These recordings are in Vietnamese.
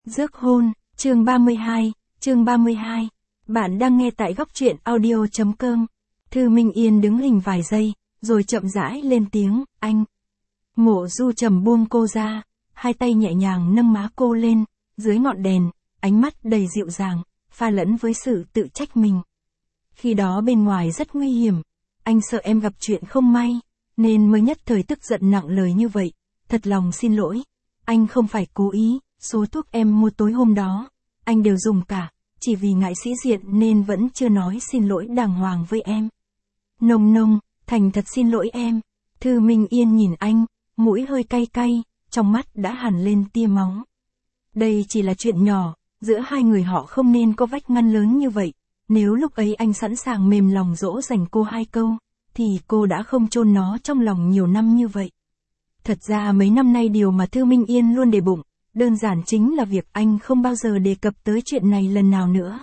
Rước hôn, chương 32. Bạn đang nghe tại góc truyện audio.com. Thư Minh Yên đứng hình vài giây, rồi chậm rãi lên tiếng, anh. Mộ Du Trầm buông cô ra, hai tay nhẹ nhàng nâng má cô lên, dưới ngọn đèn, ánh mắt đầy dịu dàng, pha lẫn với sự tự trách mình. Khi đó bên ngoài rất nguy hiểm, anh sợ em gặp chuyện không may, nên mới nhất thời tức giận nặng lời như vậy, thật lòng xin lỗi. Anh không phải cố ý, số thuốc em mua tối hôm đó, anh đều dùng cả, chỉ vì ngại sĩ diện nên vẫn chưa nói xin lỗi đàng hoàng với em. Nông, thành thật xin lỗi em. Thư Minh Yên nhìn anh, mũi hơi cay cay, trong mắt đã hằn lên tia máu. Đây chỉ là chuyện nhỏ, giữa hai người họ không nên có vách ngăn lớn như vậy. Nếu lúc ấy anh sẵn sàng mềm lòng dỗ dành cô hai câu, thì cô đã không chôn nó trong lòng nhiều năm như vậy. Thật ra mấy năm nay điều mà Thư Minh Yên luôn để bụng, đơn giản chính là việc anh không bao giờ đề cập tới chuyện này lần nào nữa.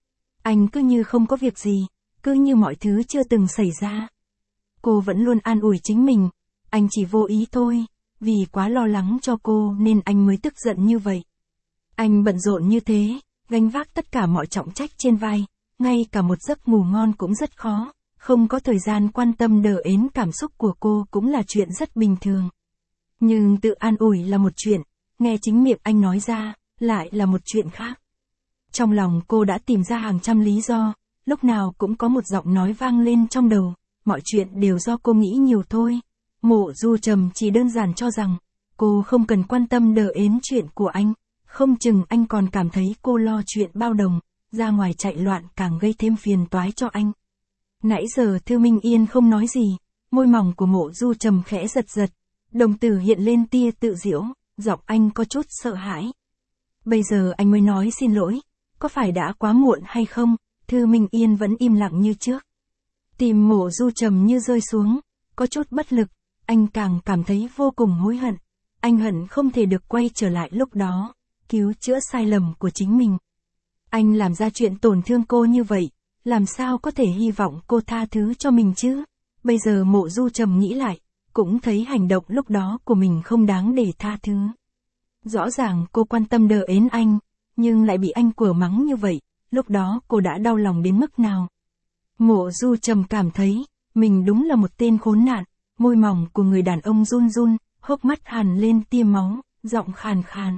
Anh cứ như không có việc gì, cứ như mọi thứ chưa từng xảy ra. Cô vẫn luôn an ủi chính mình, anh chỉ vô ý thôi, vì quá lo lắng cho cô nên anh mới tức giận như vậy. Anh bận rộn như thế, gánh vác tất cả mọi trọng trách trên vai, ngay cả một giấc ngủ ngon cũng rất khó, không có thời gian quan tâm đờ ến cảm xúc của cô cũng là chuyện rất bình thường. Nhưng tự an ủi là một chuyện, nghe chính miệng anh nói ra, lại là một chuyện khác. Trong lòng cô đã tìm ra hàng trăm lý do, lúc nào cũng có một giọng nói vang lên trong đầu, mọi chuyện đều do cô nghĩ nhiều thôi. Mộ Du Trầm chỉ đơn giản cho rằng, cô không cần quan tâm đờ ến chuyện của anh, không chừng anh còn cảm thấy cô lo chuyện bao đồng, ra ngoài chạy loạn càng gây thêm phiền toái cho anh. Nãy giờ Thư Minh Yên không nói gì, môi mỏng của Mộ Du Trầm khẽ giật giật, đồng tử hiện lên tia tự giễu, giọng anh có chút sợ hãi. Bây giờ anh mới nói xin lỗi, có phải đã quá muộn hay không? Thư Minh Yên vẫn im lặng như trước. Tim Mộ Du Trầm như rơi xuống, có chút bất lực, anh càng cảm thấy vô cùng hối hận. Anh hận không thể được quay trở lại lúc đó, cứu chữa sai lầm của chính mình. Anh làm ra chuyện tổn thương cô như vậy, làm sao có thể hy vọng cô tha thứ cho mình chứ? Bây giờ Mộ Du Trầm nghĩ lại, cũng thấy hành động lúc đó của mình không đáng để tha thứ. Rõ ràng cô quan tâm đờ ến anh, nhưng lại bị anh quở mắng như vậy, lúc đó cô đã đau lòng đến mức nào. Mộ Du Trầm cảm thấy, mình đúng là một tên khốn nạn, môi mỏng của người đàn ông run run, hốc mắt hằn lên tia máu, giọng khàn khàn.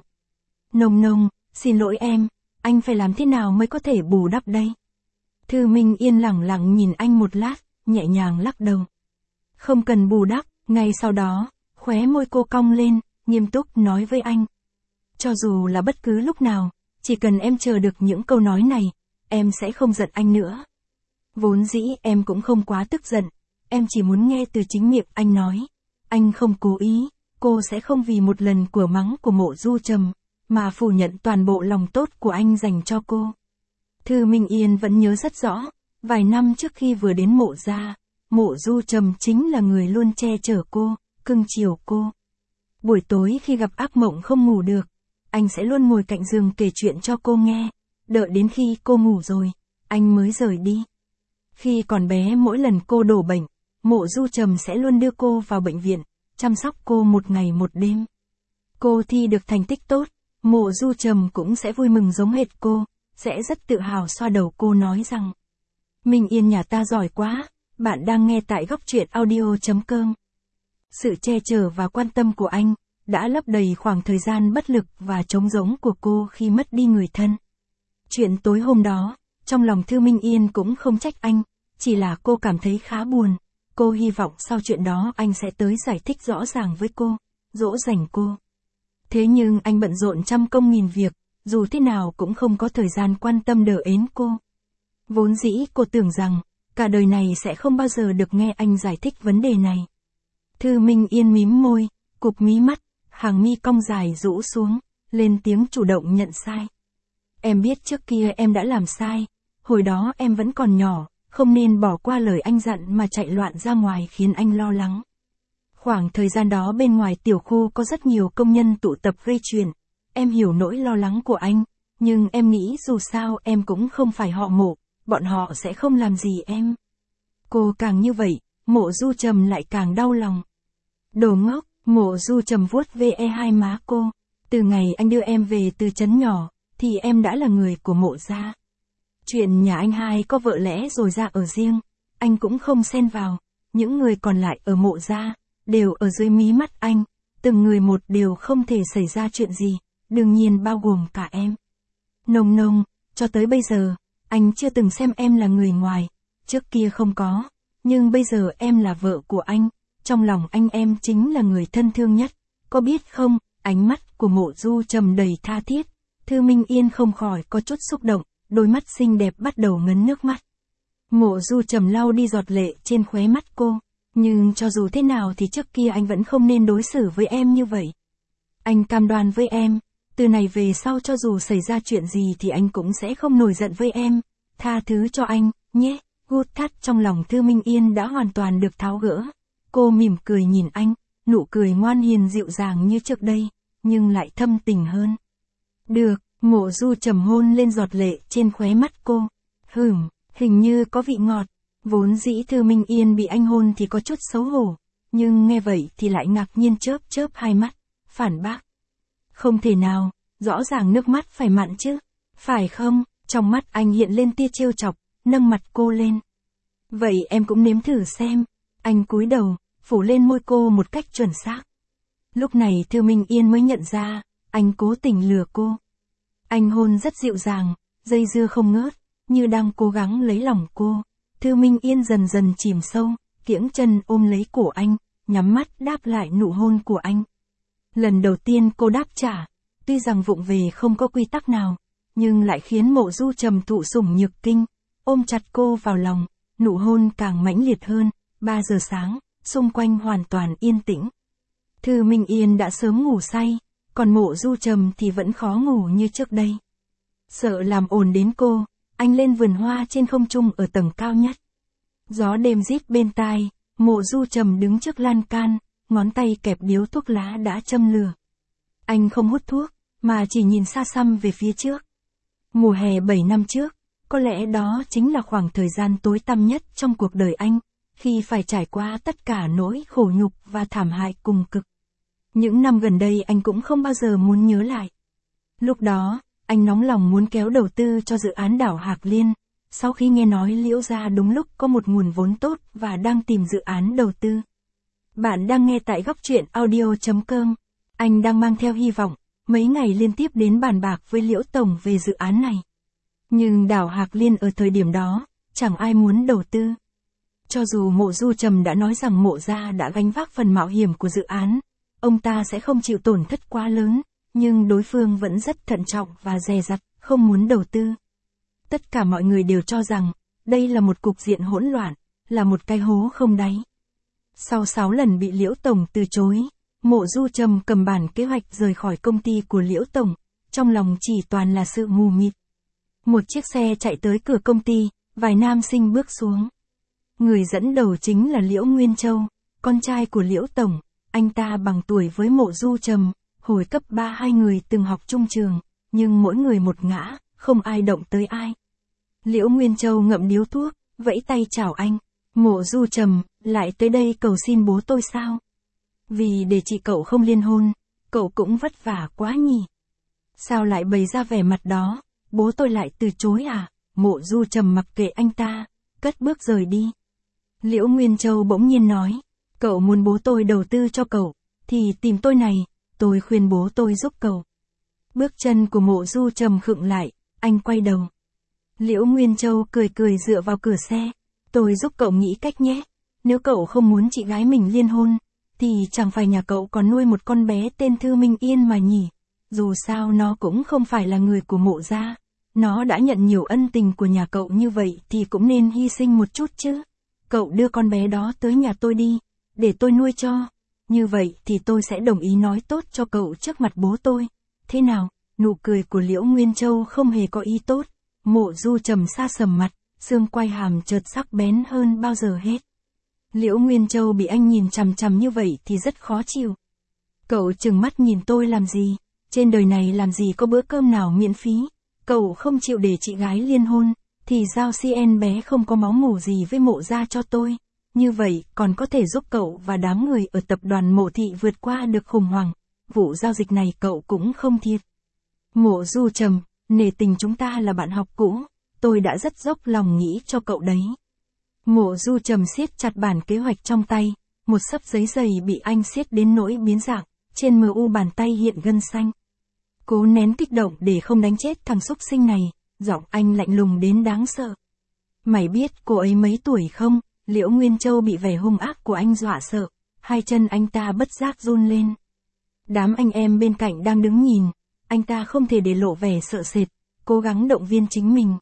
Nông, xin lỗi em, anh phải làm thế nào mới có thể bù đắp đây? Thư Minh Yên lẳng lặng nhìn anh một lát, nhẹ nhàng lắc đầu. Không cần bù đắp. Ngay sau đó, khóe môi cô cong lên, nghiêm túc nói với anh. Cho dù là bất cứ lúc nào, chỉ cần em chờ được những câu nói này, em sẽ không giận anh nữa. Vốn dĩ em cũng không quá tức giận, em chỉ muốn nghe từ chính miệng anh nói. Anh không cố ý, cô sẽ không vì một lần của mắng của Mộ Du Trầm, mà phủ nhận toàn bộ lòng tốt của anh dành cho cô. Thư Minh Yên vẫn nhớ rất rõ, vài năm trước khi vừa đến Mộ gia, Mộ Du Trầm chính là người luôn che chở cô, cưng chiều cô. Buổi tối khi gặp ác mộng không ngủ được, anh sẽ luôn ngồi cạnh giường kể chuyện cho cô nghe, đợi đến khi cô ngủ rồi, anh mới rời đi. Khi còn bé mỗi lần cô đổ bệnh, Mộ Du Trầm sẽ luôn đưa cô vào bệnh viện, chăm sóc cô một ngày một đêm. Cô thi được thành tích tốt, Mộ Du Trầm cũng sẽ vui mừng giống hệt cô, sẽ rất tự hào xoa đầu cô nói rằng: Minh Yên nhà ta giỏi quá. Bạn đang nghe tại góc truyện audio.com. Sự che chở và quan tâm của anh đã lấp đầy khoảng thời gian bất lực và trống rỗng của cô khi mất đi người thân. Chuyện tối hôm đó, trong lòng Thư Minh Yên cũng không trách anh, chỉ là cô cảm thấy khá buồn. Cô hy vọng sau chuyện đó anh sẽ tới giải thích rõ ràng với cô, dỗ dành cô. Thế nhưng anh bận rộn trăm công nghìn việc, dù thế nào cũng không có thời gian quan tâm đờ ến cô. Vốn dĩ cô tưởng rằng, cả đời này sẽ không bao giờ được nghe anh giải thích vấn đề này. Thư Minh Yên mím môi, cụp mí mắt, hàng mi cong dài rũ xuống, lên tiếng chủ động nhận sai. Em biết trước kia em đã làm sai, hồi đó em vẫn còn nhỏ, không nên bỏ qua lời anh dặn mà chạy loạn ra ngoài khiến anh lo lắng. Khoảng thời gian đó bên ngoài tiểu khu có rất nhiều công nhân tụ tập gây chuyện, em hiểu nỗi lo lắng của anh, nhưng em nghĩ dù sao em cũng không phải họ Mộ. Bọn họ sẽ không làm gì em. Cô càng như vậy, Mộ Du Trầm lại càng đau lòng. Đồ ngốc, Mộ Du Trầm vuốt ve hai má cô, Từ ngày anh đưa em về từ trấn nhỏ, thì em đã là người của Mộ gia. Chuyện nhà anh hai có vợ lẽ rồi ra ở riêng, anh cũng không xen vào. Những người còn lại ở Mộ gia, đều ở dưới mí mắt anh, từng người một đều không thể xảy ra chuyện gì, đương nhiên bao gồm cả em. Nông nông, cho tới bây giờ, anh chưa từng xem em là người ngoài, trước kia không có, nhưng bây giờ em là vợ của anh, trong lòng anh em chính là người thân thương nhất, có biết không? Ánh mắt của Mộ Du Trầm đầy tha thiết, Thư Minh Yên không khỏi có chút xúc động, đôi mắt xinh đẹp bắt đầu ngấn nước mắt. Mộ Du Trầm lau đi giọt lệ trên khóe mắt cô, nhưng cho dù thế nào thì trước kia anh vẫn không nên đối xử với em như vậy. Anh cam đoan với em, từ này về sau cho dù xảy ra chuyện gì thì anh cũng sẽ không nổi giận với em, tha thứ cho anh, nhé. Gút thắt trong lòng Thư Minh Yên đã hoàn toàn được tháo gỡ. Cô mỉm cười nhìn anh, nụ cười ngoan hiền dịu dàng như trước đây, nhưng lại thâm tình hơn. Được, Mộ Du Trầm hôn lên giọt lệ trên khóe mắt cô. Hình như có vị ngọt. Vốn dĩ Thư Minh Yên bị anh hôn thì có chút xấu hổ, nhưng nghe vậy thì lại ngạc nhiên chớp chớp hai mắt, phản bác. Không thể nào, rõ ràng nước mắt phải mặn chứ, phải không? Trong mắt anh hiện lên tia trêu chọc, nâng mặt cô lên. Vậy em cũng nếm thử xem. Anh cúi đầu, phủ lên môi cô một cách chuẩn xác. Lúc này Thư Minh Yên mới nhận ra, anh cố tình lừa cô. Anh hôn rất dịu dàng, dây dưa không ngớt, như đang cố gắng lấy lòng cô. Thư Minh Yên dần dần chìm sâu, kiễng chân ôm lấy cổ anh, nhắm mắt đáp lại nụ hôn của anh. Lần đầu tiên cô đáp trả, tuy rằng vụng về không có quy tắc nào, nhưng lại khiến Mộ Du Trầm thụ sủng nhược kinh, ôm chặt cô vào lòng, nụ hôn càng mãnh liệt hơn. 3 giờ sáng, xung quanh hoàn toàn yên tĩnh. Thư Minh Yên đã sớm ngủ say, còn Mộ Du Trầm thì vẫn khó ngủ như trước đây. Sợ làm ồn đến cô, anh lên vườn hoa trên không trung ở tầng cao nhất. Gió đêm rít bên tai, Mộ Du Trầm đứng trước lan can, ngón tay kẹp điếu thuốc lá đã châm lửa. Anh không hút thuốc, mà chỉ nhìn xa xăm về phía trước. Mùa hè 7 năm trước, có lẽ đó chính là khoảng thời gian tối tăm nhất trong cuộc đời anh, khi phải trải qua tất cả nỗi khổ nhục và thảm hại cùng cực. Những năm gần đây anh cũng không bao giờ muốn nhớ lại. Lúc đó, anh nóng lòng muốn kéo đầu tư cho dự án đảo Hạc Liên, sau khi nghe nói Liễu gia đúng lúc có một nguồn vốn tốt và đang tìm dự án đầu tư. Bạn đang nghe tại góc truyện audio.com. Anh đang mang theo hy vọng, mấy ngày liên tiếp đến bàn bạc với Liễu Tổng về dự án này. Nhưng đảo Hạc Liên ở thời điểm đó, chẳng ai muốn đầu tư. Cho dù Mộ Du Trầm đã nói rằng Mộ gia đã gánh vác phần mạo hiểm của dự án, ông ta sẽ không chịu tổn thất quá lớn, nhưng đối phương vẫn rất thận trọng và dè dặt, không muốn đầu tư. Tất cả mọi người đều cho rằng, đây là một cục diện hỗn loạn, là một cái hố không đáy. Sau 6 lần bị Liễu Tổng từ chối, Mộ Du Trầm cầm bản kế hoạch rời khỏi công ty của Liễu Tổng, trong lòng chỉ toàn là sự mù mịt. Một chiếc xe chạy tới cửa công ty, vài nam sinh bước xuống. Người dẫn đầu chính là Liễu Nguyên Châu, con trai của Liễu Tổng, anh ta bằng tuổi với Mộ Du Trầm, hồi cấp 3 hai người từng học chung trường, nhưng mỗi người một ngã, không ai động tới ai. Liễu Nguyên Châu ngậm điếu thuốc, vẫy tay chào anh. Mộ Du Trầm, lại tới đây cầu xin bố tôi sao? Vì để chị cậu không liên hôn, cậu cũng vất vả quá nhỉ. Sao lại bày ra vẻ mặt đó, bố tôi lại từ chối à? Mộ Du Trầm mặc kệ anh ta, cất bước rời đi. Liễu Nguyên Châu bỗng nhiên nói, cậu muốn bố tôi đầu tư cho cậu, thì tìm tôi này, tôi khuyên bố tôi giúp cậu. Bước chân của Mộ Du Trầm khựng lại, anh quay đầu. Liễu Nguyên Châu cười cười dựa vào cửa xe, tôi giúp cậu nghĩ cách nhé, nếu cậu không muốn chị gái mình liên hôn, thì chẳng phải nhà cậu còn nuôi một con bé tên Thư Minh Yên mà nhỉ, dù sao nó cũng không phải là người của Mộ gia, nó đã nhận nhiều ân tình của nhà cậu như vậy thì cũng nên hy sinh một chút chứ. Cậu đưa con bé đó tới nhà tôi đi, để tôi nuôi cho, như vậy thì tôi sẽ đồng ý nói tốt cho cậu trước mặt bố tôi. Thế nào? Nụ cười của Liễu Nguyên Châu không hề có ý tốt. Mộ Du Trầm sa sầm mặt, xương quai hàm chợt sắc bén hơn bao giờ hết. Liễu Nguyên Châu bị anh nhìn chằm chằm như vậy thì rất khó chịu. Cậu trừng mắt nhìn tôi làm gì? Trên đời này làm gì có bữa cơm nào miễn phí? Cậu không chịu để chị gái liên hôn, thì giao CN bé không có máu mủ gì với Mộ gia cho tôi. Như vậy còn có thể giúp cậu và đám người ở tập đoàn Mộ thị vượt qua được khủng hoảng. vụ giao dịch này cậu cũng không thiệt. Mộ Du Trầm, nể tình chúng ta là bạn học cũ, tôi đã rất dốc lòng nghĩ cho cậu đấy. Mộ Du Trầm siết chặt bản kế hoạch trong tay, một xấp giấy dày bị anh siết đến nỗi biến dạng, trên mu bàn tay hiện gân xanh. Cố nén kích động để không đánh chết thằng xúc sinh này, giọng anh lạnh lùng đến đáng sợ. Mày biết cô ấy mấy tuổi không? Liễu Nguyên Châu bị vẻ hung ác của anh dọa sợ, hai chân anh ta bất giác run lên. Đám anh em bên cạnh đang đứng nhìn, anh ta không thể để lộ vẻ sợ sệt, cố gắng động viên chính mình.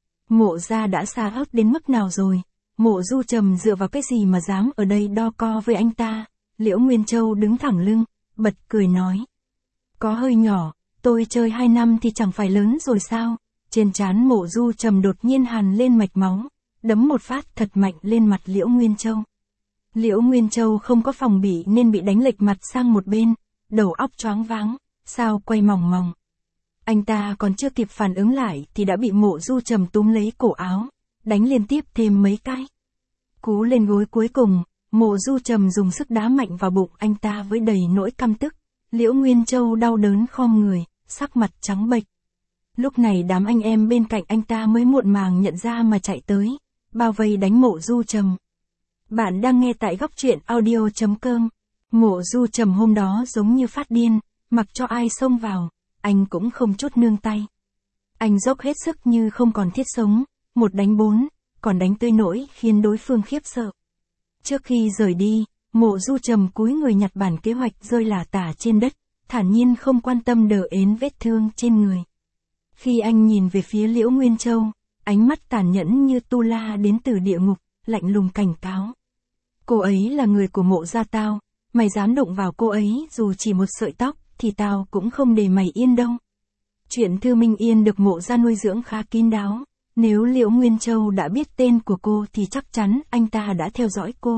Mộ gia đã xa ớt đến mức nào rồi? Mộ Du Trầm dựa vào cái gì mà dám ở đây đo co với anh ta? Liễu Nguyên Châu đứng thẳng lưng, bật cười nói. Có hơi nhỏ, tôi chơi 2 năm thì chẳng phải lớn rồi sao? Trên trán Mộ Du Trầm đột nhiên hằn lên mạch máu, đấm một phát thật mạnh lên mặt Liễu Nguyên Châu. Liễu Nguyên Châu không có phòng bị nên bị đánh lệch mặt sang một bên, đầu óc choáng váng, sao quay mòng mòng. Anh ta còn chưa kịp phản ứng lại thì đã bị Mộ Du Trầm túm lấy cổ áo, đánh liên tiếp thêm mấy cái. Cú lên gối cuối cùng, Mộ Du Trầm dùng sức đá mạnh vào bụng anh ta với đầy nỗi căm tức. Liễu Nguyên Châu đau đớn khom người, sắc mặt trắng bệch. Lúc này đám anh em bên cạnh anh ta mới muộn màng nhận ra mà chạy tới, bao vây đánh Mộ Du Trầm. Bạn đang nghe tại góc truyện audio.com. Mộ Du Trầm hôm đó giống như phát điên, mặc cho ai xông vào, anh cũng không chút nương tay. Anh dốc hết sức như không còn thiết sống, 1 đánh 4, còn đánh tới nỗi khiến đối phương khiếp sợ. Trước khi rời đi, Mộ Du Trầm cúi người nhặt bản kế hoạch rơi lả tả trên đất, thản nhiên không quan tâm đờ ến vết thương trên người. Khi anh nhìn về phía Liễu Nguyên Châu, ánh mắt tàn nhẫn như tu la đến từ địa ngục, lạnh lùng cảnh cáo. Cô ấy là người của Mộ gia tao, mày dám đụng vào cô ấy dù chỉ một sợi tóc, thì tao cũng không để mày yên đâu. Chuyện Thư Minh Yên được Mộ gia nuôi dưỡng khá kín đáo, nếu Liễu Nguyên Châu đã biết tên của cô thì chắc chắn anh ta đã theo dõi cô.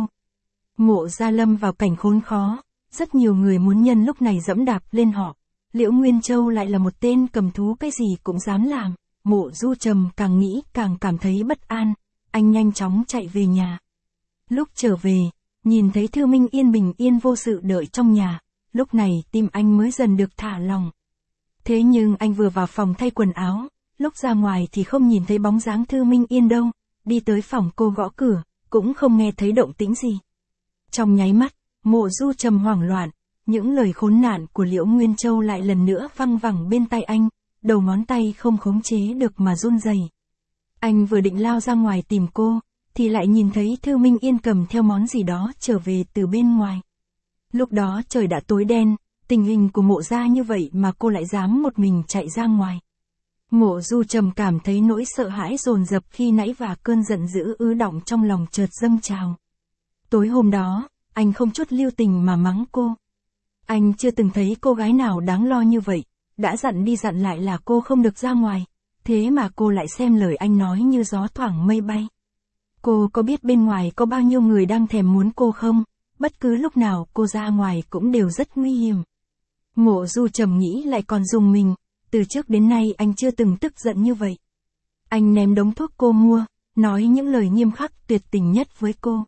Mộ gia lâm vào cảnh khốn khó, rất nhiều người muốn nhân lúc này dẫm đạp lên họ. Liễu Nguyên Châu lại là một tên cầm thú, cái gì cũng dám làm. Mộ Du Trầm càng nghĩ càng cảm thấy bất an, anh nhanh chóng chạy về nhà. Lúc trở về, nhìn thấy Thư Minh Yên bình yên vô sự đợi trong nhà, lúc này tim anh mới dần được thả lòng. Thế nhưng anh vừa vào phòng thay quần áo, lúc ra ngoài thì không nhìn thấy bóng dáng Thư Minh Yên đâu, đi tới phòng cô gõ cửa, cũng không nghe thấy động tĩnh gì. Trong nháy mắt, Mộ Du Trầm hoảng loạn, những lời khốn nạn của Liễu Nguyên Châu lại lần nữa văng vẳng bên tai anh, đầu ngón tay không khống chế được mà run rẩy. Anh vừa định lao ra ngoài tìm cô, thì lại nhìn thấy Thư Minh Yên cầm theo món gì đó trở về từ bên ngoài. Lúc đó trời đã tối đen, tình hình của Mộ gia như vậy mà cô lại dám một mình chạy ra ngoài. Mộ Du Trầm cảm thấy nỗi sợ hãi dồn dập khi nãy và cơn giận dữ ứ đọng trong lòng chợt dâng trào. Tối hôm đó, anh không chút lưu tình mà mắng cô. Anh chưa từng thấy cô gái nào đáng lo như vậy, đã dặn đi dặn lại là cô không được ra ngoài, thế mà cô lại xem lời anh nói như gió thoảng mây bay. Cô có biết bên ngoài có bao nhiêu người đang thèm muốn cô không? Bất cứ lúc nào cô ra ngoài cũng đều rất nguy hiểm. Mộ Du Trầm nghĩ lại còn rùng mình, từ trước đến nay anh chưa từng tức giận như vậy. Anh ném đống thuốc cô mua, nói những lời nghiêm khắc tuyệt tình nhất với cô.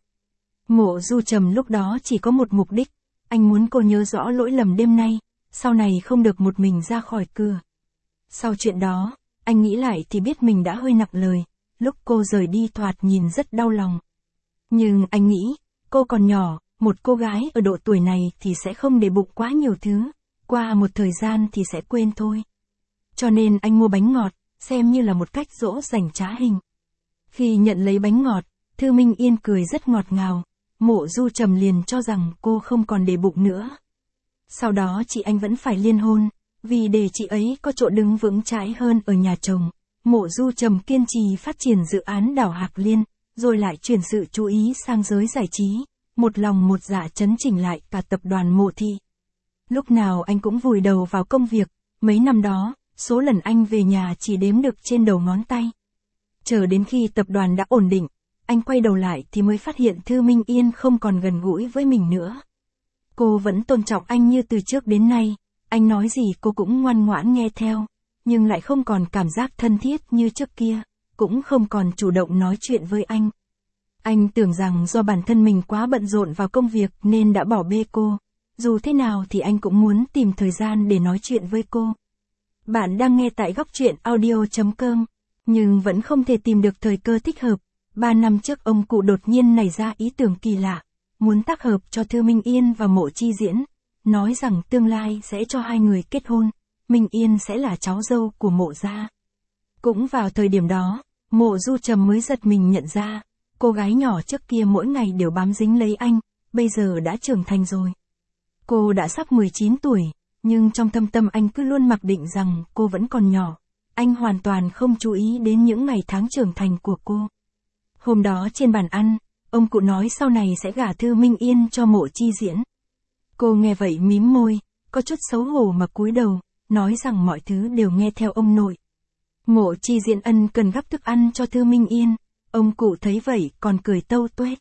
Mộ Du Trầm lúc đó chỉ có một mục đích, anh muốn cô nhớ rõ lỗi lầm đêm nay, sau này không được một mình ra khỏi cửa. Sau chuyện đó, anh nghĩ lại thì biết mình đã hơi nặng lời, lúc cô rời đi thoạt nhìn rất đau lòng. Nhưng anh nghĩ, cô còn nhỏ, một cô gái ở độ tuổi này thì sẽ không để bụng quá nhiều thứ, qua một thời gian thì sẽ quên thôi. Cho nên anh mua bánh ngọt, xem như là một cách dỗ dành trá hình. Khi nhận lấy bánh ngọt, Thư Minh Yên cười rất ngọt ngào, Mộ Du Trầm liền cho rằng cô không còn để bụng nữa. Sau đó chị anh vẫn phải liên hôn, vì để chị ấy có chỗ đứng vững chãi hơn ở nhà chồng. Mộ Du Trầm kiên trì phát triển dự án đảo Hạc Liên, rồi lại chuyển sự chú ý sang giới giải trí, một lòng một dạ chấn chỉnh lại cả tập đoàn Mộ Thị. Lúc nào anh cũng vùi đầu vào công việc, mấy năm đó, số lần anh về nhà chỉ đếm được trên đầu ngón tay. Chờ đến khi tập đoàn đã ổn định, anh quay đầu lại thì mới phát hiện Thư Minh Yên không còn gần gũi với mình nữa. Cô vẫn tôn trọng anh như từ trước đến nay, anh nói gì cô cũng ngoan ngoãn nghe theo, nhưng lại không còn cảm giác thân thiết như trước kia, cũng không còn chủ động nói chuyện với anh. Anh tưởng rằng do bản thân mình quá bận rộn vào công việc nên đã bỏ bê cô, dù thế nào thì anh cũng muốn tìm thời gian để nói chuyện với cô. Bạn đang nghe tại góc truyện audio.com, nhưng vẫn không thể tìm được thời cơ thích hợp. 3 năm trước ông cụ đột nhiên nảy ra ý tưởng kỳ lạ, muốn tác hợp cho Thư Minh Yên và Mộ Chi Diễn, nói rằng tương lai sẽ cho hai người kết hôn, Minh Yên sẽ là cháu dâu của Mộ gia. Cũng vào thời điểm đó, Mộ Du Trầm mới giật mình nhận ra, cô gái nhỏ trước kia mỗi ngày đều bám dính lấy anh, bây giờ đã trưởng thành rồi. Cô đã sắp 19 tuổi, nhưng trong thâm tâm anh cứ luôn mặc định rằng cô vẫn còn nhỏ. Anh hoàn toàn không chú ý đến những ngày tháng trưởng thành của cô. Hôm đó trên bàn ăn, ông cụ nói sau này sẽ gả Thư Minh Yên cho Mộ Chi Diễn. Cô nghe vậy mím môi, có chút xấu hổ mà cúi đầu, nói rằng mọi thứ đều nghe theo ông nội. Mộ Chi Diễn ân cần gắp thức ăn cho Thư Minh Yên, ông cụ thấy vậy còn cười tâu tuét.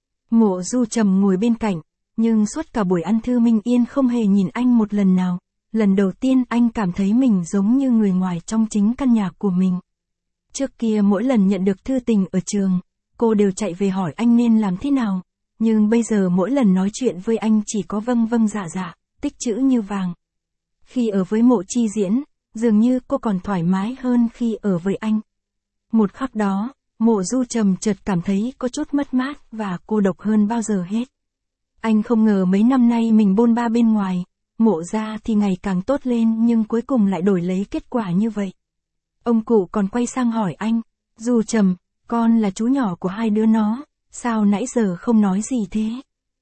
Mộ Du Trầm ngồi bên cạnh, nhưng suốt cả buổi ăn Thư Minh Yên không hề nhìn anh một lần nào. Lần đầu tiên anh cảm thấy mình giống như người ngoài trong chính căn nhà của mình. Trước kia mỗi lần nhận được thư tình ở trường, cô đều chạy về hỏi anh nên làm thế nào, nhưng bây giờ mỗi lần nói chuyện với anh chỉ có vâng vâng dạ dạ, tích chữ như vàng. Khi ở với Mộ Chi Diễn, dường như cô còn thoải mái hơn khi ở với anh. Một khắc đó, Mộ Du Trầm chợt cảm thấy có chút mất mát và cô độc hơn bao giờ hết. Anh không ngờ mấy năm nay mình bôn ba bên ngoài, Mộ gia thì ngày càng tốt lên nhưng cuối cùng lại đổi lấy kết quả như vậy. Ông cụ còn quay sang hỏi anh, Du Trầm, con là chú nhỏ của hai đứa nó, sao nãy giờ không nói gì thế?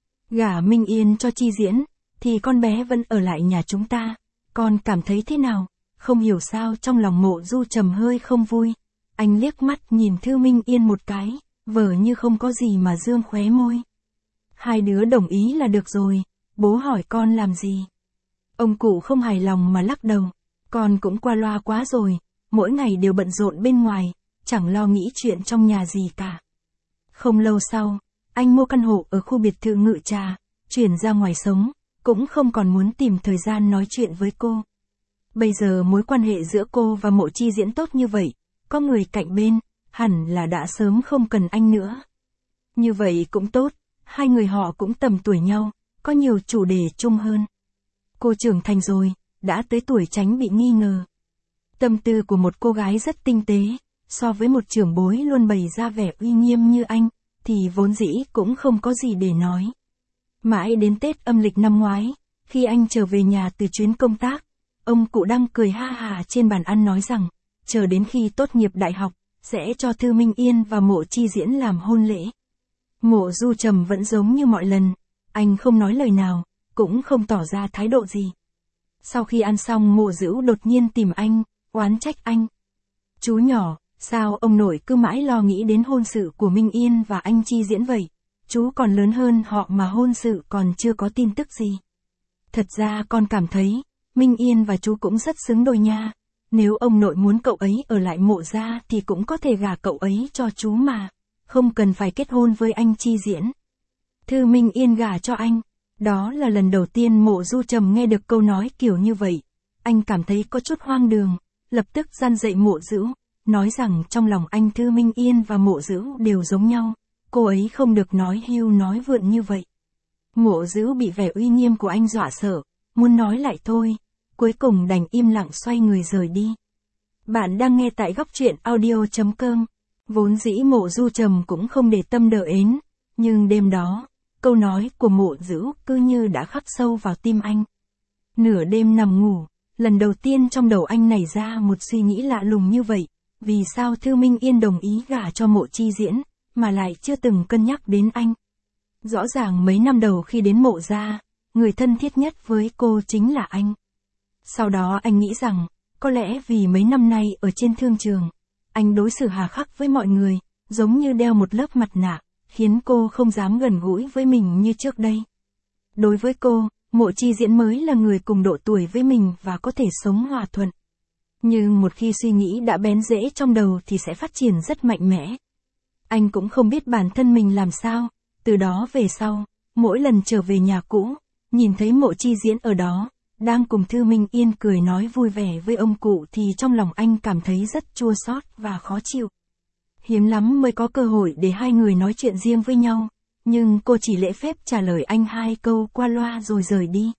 Gả Minh Yên cho Chi Diễn, thì con bé vẫn ở lại nhà chúng ta, con cảm thấy thế nào? Không hiểu sao trong lòng Mộ Du Trầm hơi không vui. Anh liếc mắt nhìn Thư Minh Yên một cái, vờ như không có gì mà dương khóe môi. Hai đứa đồng ý là được rồi, bố hỏi con làm gì? Ông cụ không hài lòng mà lắc đầu, con cũng qua loa quá rồi, mỗi ngày đều bận rộn bên ngoài, chẳng lo nghĩ chuyện trong nhà gì cả. Không lâu sau, anh mua căn hộ ở khu biệt thự Ngự Trà, chuyển ra ngoài sống, cũng không còn muốn tìm thời gian nói chuyện với cô. Bây giờ mối quan hệ giữa cô và Mộ Chi Diễn tốt như vậy, có người cạnh bên, hẳn là đã sớm không cần anh nữa. Như vậy cũng tốt, hai người họ cũng tầm tuổi nhau, có nhiều chủ đề chung hơn. Cô trưởng thành rồi, đã tới tuổi tránh bị nghi ngờ. Tâm tư của một cô gái rất tinh tế, so với một trưởng bối luôn bày ra vẻ uy nghiêm như anh, thì vốn dĩ cũng không có gì để nói. Mãi đến Tết âm lịch năm ngoái, khi anh trở về nhà từ chuyến công tác, ông cụ đang cười ha hả trên bàn ăn nói rằng, chờ đến khi tốt nghiệp đại học, sẽ cho Thư Minh Yên và Mộ Chi Diễn làm hôn lễ. Mộ Du Trầm vẫn giống như mọi lần, anh không nói lời nào, cũng không tỏ ra thái độ gì. Sau khi ăn xong Mộ Dữu đột nhiên tìm anh, oán trách anh. Chú nhỏ, sao ông nội cứ mãi lo nghĩ đến hôn sự của Minh Yên và anh Chi Diễn vậy? Chú còn lớn hơn họ mà hôn sự còn chưa có tin tức gì. Thật ra con cảm thấy, Minh Yên và chú cũng rất xứng đôi nha. Nếu ông nội muốn cậu ấy ở lại Mộ gia thì cũng có thể gả cậu ấy cho chú mà. Không cần phải kết hôn với anh Chi Diễn. Thư Minh Yên gả cho anh. Đó là lần đầu tiên Mộ Du Trầm nghe được câu nói kiểu như vậy. Anh cảm thấy có chút hoang đường, lập tức gian dậy Mộ Dữu, nói rằng trong lòng anh Thư Minh Yên và Mộ Dữu đều giống nhau, cô ấy không được nói hưu nói vượn như vậy. Mộ Dữu bị vẻ uy nghiêm của anh dọa sợ, muốn nói lại thôi, cuối cùng đành im lặng xoay người rời đi. Bạn đang nghe tại góc truyện audio.com. Vốn dĩ Mộ Du Trầm cũng không để tâm đờ ến, nhưng đêm đó, câu nói của Mộ Dữu cứ như đã khắc sâu vào tim anh. Nửa đêm nằm ngủ, lần đầu tiên trong đầu anh nảy ra một suy nghĩ lạ lùng như vậy, vì sao Thư Minh Yên đồng ý gả cho Mộ Chi Diễn, mà lại chưa từng cân nhắc đến anh. Rõ ràng mấy năm đầu khi đến Mộ gia, người thân thiết nhất với cô chính là anh. Sau đó anh nghĩ rằng, có lẽ vì mấy năm nay ở trên thương trường, anh đối xử hà khắc với mọi người, giống như đeo một lớp mặt nạ, khiến cô không dám gần gũi với mình như trước đây. Đối với cô, Mộ Chi Diễn mới là người cùng độ tuổi với mình và có thể sống hòa thuận. Nhưng một khi suy nghĩ đã bén rễ trong đầu thì sẽ phát triển rất mạnh mẽ. Anh cũng không biết bản thân mình làm sao, từ đó về sau, mỗi lần trở về nhà cũ, nhìn thấy Mộ Chi Diễn ở đó, đang cùng Thư Minh Yên cười nói vui vẻ với ông cụ thì trong lòng anh cảm thấy rất chua xót và khó chịu. Hiếm lắm mới có cơ hội để hai người nói chuyện riêng với nhau, nhưng cô chỉ lễ phép trả lời anh 2 câu qua loa rồi rời đi.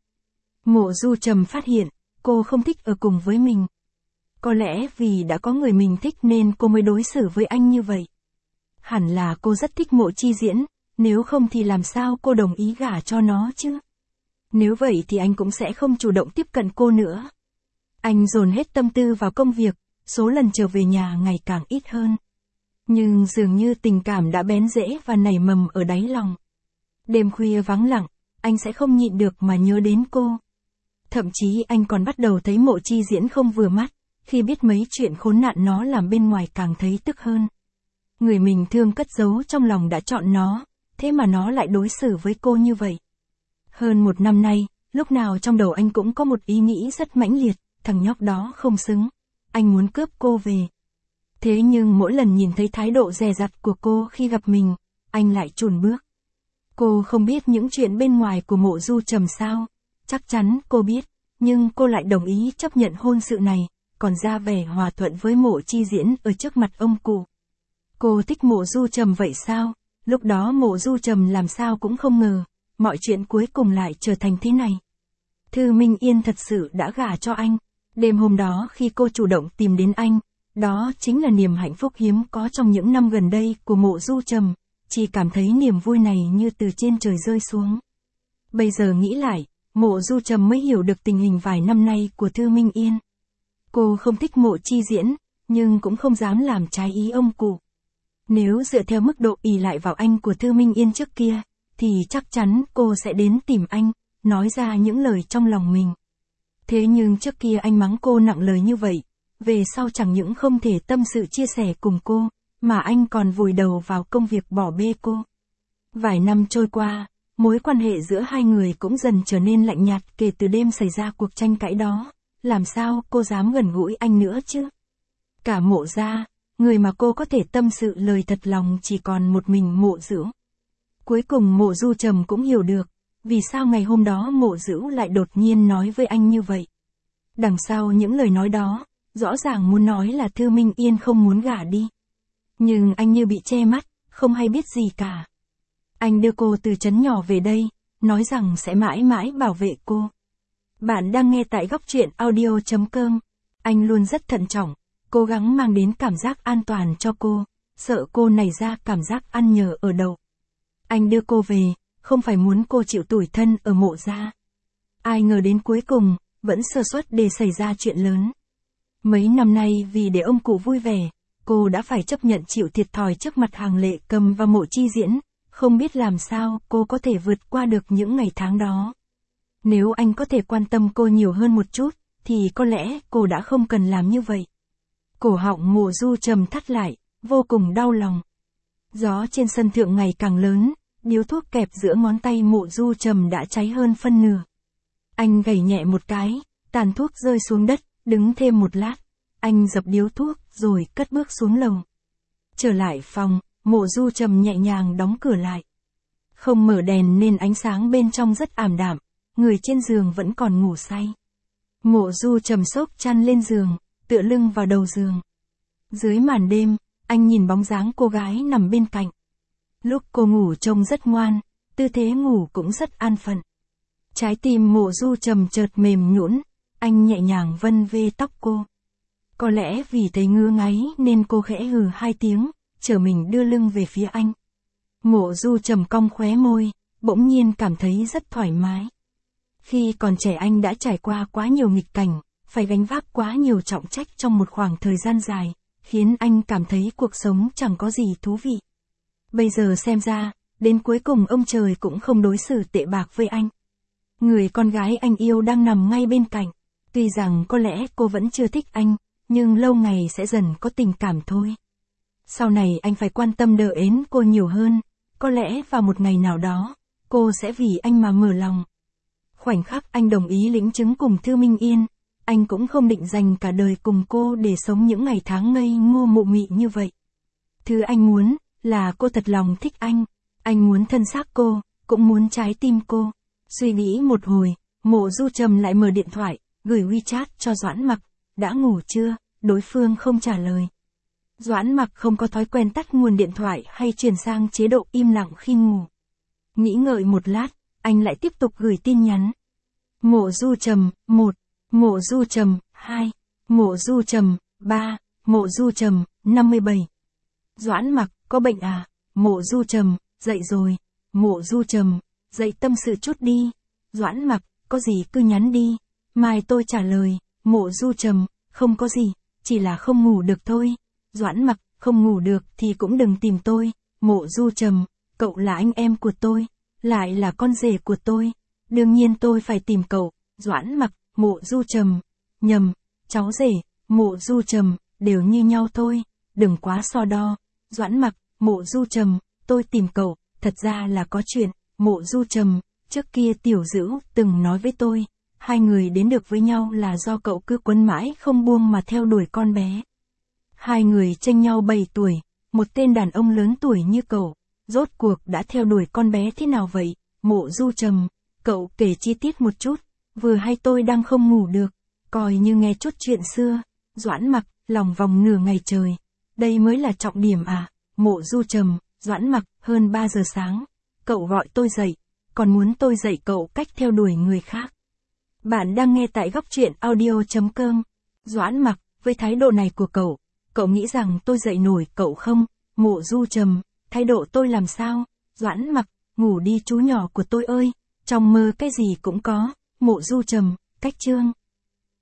Mộ Du Trầm phát hiện, cô không thích ở cùng với mình. Có lẽ vì đã có người mình thích nên cô mới đối xử với anh như vậy. Hẳn là cô rất thích Mộ Chi Diễn, nếu không thì làm sao cô đồng ý gả cho nó chứ? Nếu vậy thì anh cũng sẽ không chủ động tiếp cận cô nữa. Anh dồn hết tâm tư vào công việc, số lần trở về nhà ngày càng ít hơn. Nhưng dường như tình cảm đã bén rễ và nảy mầm ở đáy lòng. Đêm khuya vắng lặng, anh sẽ không nhịn được mà nhớ đến cô. Thậm chí anh còn bắt đầu thấy Mộ Chi Diễn không vừa mắt, khi biết mấy chuyện khốn nạn nó làm bên ngoài càng thấy tức hơn. Người mình thương cất giấu trong lòng đã chọn nó, thế mà nó lại đối xử với cô như vậy. Hơn 1 năm nay, lúc nào trong đầu anh cũng có một ý nghĩ rất mãnh liệt, thằng nhóc đó không xứng. Anh muốn cướp cô về. Thế nhưng mỗi lần nhìn thấy thái độ dè dặt của cô khi gặp mình, anh lại chùn bước. Cô không biết những chuyện bên ngoài của Mộ Du Trầm sao? Chắc chắn cô biết, nhưng cô lại đồng ý chấp nhận hôn sự này, còn ra vẻ hòa thuận với Mộ Chi Diễn ở trước mặt ông cụ. Cô thích Mộ Du Trầm vậy sao? Lúc đó Mộ Du Trầm làm sao cũng không ngờ, mọi chuyện cuối cùng lại trở thành thế này. Thư Minh Yên thật sự đã gả cho anh. Đêm hôm đó khi cô chủ động tìm đến anh, đó chính là niềm hạnh phúc hiếm có trong những năm gần đây của Mộ Du Trầm, chỉ cảm thấy niềm vui này như từ trên trời rơi xuống. Bây giờ nghĩ lại, Mộ Du Trầm mới hiểu được tình hình vài năm nay của Thư Minh Yên. Cô không thích Mộ Chi Diễn, nhưng cũng không dám làm trái ý ông cụ. Nếu dựa theo mức độ ỷ lại vào anh của Thư Minh Yên trước kia, thì chắc chắn cô sẽ đến tìm anh, nói ra những lời trong lòng mình. Thế nhưng trước kia anh mắng cô nặng lời như vậy, về sau chẳng những không thể tâm sự chia sẻ cùng cô, mà anh còn vùi đầu vào công việc bỏ bê cô. Vài năm trôi qua, mối quan hệ giữa hai người cũng dần trở nên lạnh nhạt kể từ đêm xảy ra cuộc tranh cãi đó, làm sao cô dám gần gũi anh nữa chứ? Cả Mộ gia, người mà cô có thể tâm sự lời thật lòng chỉ còn một mình Mộ Dữu. Cuối cùng Mộ Du Trầm cũng hiểu được, vì sao ngày hôm đó Mộ Dữu lại đột nhiên nói với anh như vậy. Đằng sau những lời nói đó, rõ ràng muốn nói là Thư Minh Yên không muốn gả đi. Nhưng anh như bị che mắt, không hay biết gì cả. Anh đưa cô từ trấn nhỏ về đây, nói rằng sẽ mãi mãi bảo vệ cô. Bạn đang nghe tại góc truyện audio.com. Anh luôn rất thận trọng, cố gắng mang đến cảm giác an toàn cho cô, sợ cô nảy ra cảm giác ăn nhờ ở đậu. Anh đưa cô về, không phải muốn cô chịu tủi thân ở Mộ gia. Ai ngờ đến cuối cùng, vẫn sơ suất để xảy ra chuyện lớn. Mấy năm nay vì để ông cụ vui vẻ, cô đã phải chấp nhận chịu thiệt thòi trước mặt Hàng Lệ Cầm và Mộ Chi Diễn, không biết làm sao cô có thể vượt qua được những ngày tháng đó. Nếu anh có thể quan tâm cô nhiều hơn một chút, thì có lẽ cô đã không cần làm như vậy. Cổ họng Mộ Du Trầm thắt lại, vô cùng đau lòng. Gió trên sân thượng ngày càng lớn, điếu thuốc kẹp giữa ngón tay Mộ Du Trầm đã cháy hơn phân nửa. Anh gảy nhẹ một cái, tàn thuốc rơi xuống đất, đứng thêm một lát. Anh dập điếu thuốc rồi cất bước xuống lầu. Trở lại phòng, Mộ Du Trầm nhẹ nhàng đóng cửa lại. Không mở đèn nên ánh sáng bên trong rất ảm đạm, người trên giường vẫn còn ngủ say. Mộ Du Trầm xốc chăn lên giường, tựa lưng vào đầu giường. Dưới màn đêm, anh nhìn bóng dáng cô gái nằm bên cạnh. Lúc cô ngủ trông rất ngoan, tư thế ngủ cũng rất an phận. Trái tim Mộ Du Trầm chợt mềm nhũn, anh nhẹ nhàng vân vê tóc cô. Có lẽ vì thấy ngứa ngáy nên cô khẽ hừ 2 tiếng, trở mình đưa lưng về phía anh. Mộ Du Trầm cong khóe môi, bỗng nhiên cảm thấy rất thoải mái. Khi còn trẻ anh đã trải qua quá nhiều nghịch cảnh, phải gánh vác quá nhiều trọng trách trong một khoảng thời gian dài, khiến anh cảm thấy cuộc sống chẳng có gì thú vị. Bây giờ xem ra, đến cuối cùng ông trời cũng không đối xử tệ bạc với anh. Người con gái anh yêu đang nằm ngay bên cạnh. Tuy rằng có lẽ cô vẫn chưa thích anh, nhưng lâu ngày sẽ dần có tình cảm thôi. Sau này anh phải quan tâm đỡ ến cô nhiều hơn, có lẽ vào một ngày nào đó, cô sẽ vì anh mà mở lòng. Khoảnh khắc anh đồng ý lĩnh chứng cùng Thư Minh Yên, anh cũng không định dành cả đời cùng cô để sống những ngày tháng ngây ngô mụ mị như vậy. Thứ anh muốn, là cô thật lòng thích anh muốn thân xác cô, cũng muốn trái tim cô. Suy nghĩ một hồi, Mộ Du Trầm lại mở điện thoại, gửi WeChat cho Doãn Mặc, đã ngủ chưa, đối phương không trả lời. Doãn Mặc không có thói quen tắt nguồn điện thoại hay chuyển sang chế độ im lặng khi ngủ. Nghĩ ngợi một lát, anh lại tiếp tục gửi tin nhắn. Mộ Du Trầm 1, Mộ Du Trầm 2, Mộ Du Trầm 3, Mộ Du Trầm 57. Doãn Mặc, có bệnh à? Mộ Du Trầm, dậy rồi. Mộ Du Trầm, dậy tâm sự chút đi. Doãn Mặc, có gì cứ nhắn đi. Mai tôi trả lời. Mộ Du Trầm, không có gì, chỉ là không ngủ được thôi. Doãn Mặc, không ngủ được thì cũng đừng tìm tôi. Mộ Du Trầm, cậu là anh em của tôi, lại là con rể của tôi. Đương nhiên tôi phải tìm cậu. Doãn Mặc, Mộ Du Trầm, nhầm, cháu rể, Mộ Du Trầm, đều như nhau thôi, đừng quá so đo. Doãn Mặc, Mộ Du Trầm, tôi tìm cậu, thật ra là có chuyện. Mộ Du Trầm, trước kia Tiểu Dữ từng nói với tôi, hai người đến được với nhau là do cậu cứ quấn mãi không buông mà theo đuổi con bé. Hai người chênh nhau 7 tuổi, một tên đàn ông lớn tuổi như cậu, rốt cuộc đã theo đuổi con bé thế nào vậy? Mộ Du Trầm, cậu kể chi tiết một chút, vừa hay tôi đang không ngủ được, coi như nghe chút chuyện xưa. Doãn Mặc, lòng vòng nửa ngày trời, đây mới là trọng điểm à? Mộ Du Trầm, Doãn Mặc, hơn 3 giờ sáng, cậu gọi tôi dậy, còn muốn tôi dạy cậu cách theo đuổi người khác. Bạn đang nghe tại góc truyện audio.com. Doãn Mặc, với thái độ này của cậu nghĩ rằng tôi dạy nổi cậu không? Mộ Du Trầm, thái độ tôi làm sao? Doãn Mặc, ngủ đi chú nhỏ của tôi ơi, trong mơ cái gì cũng có. Mộ Du Trầm, cách chương.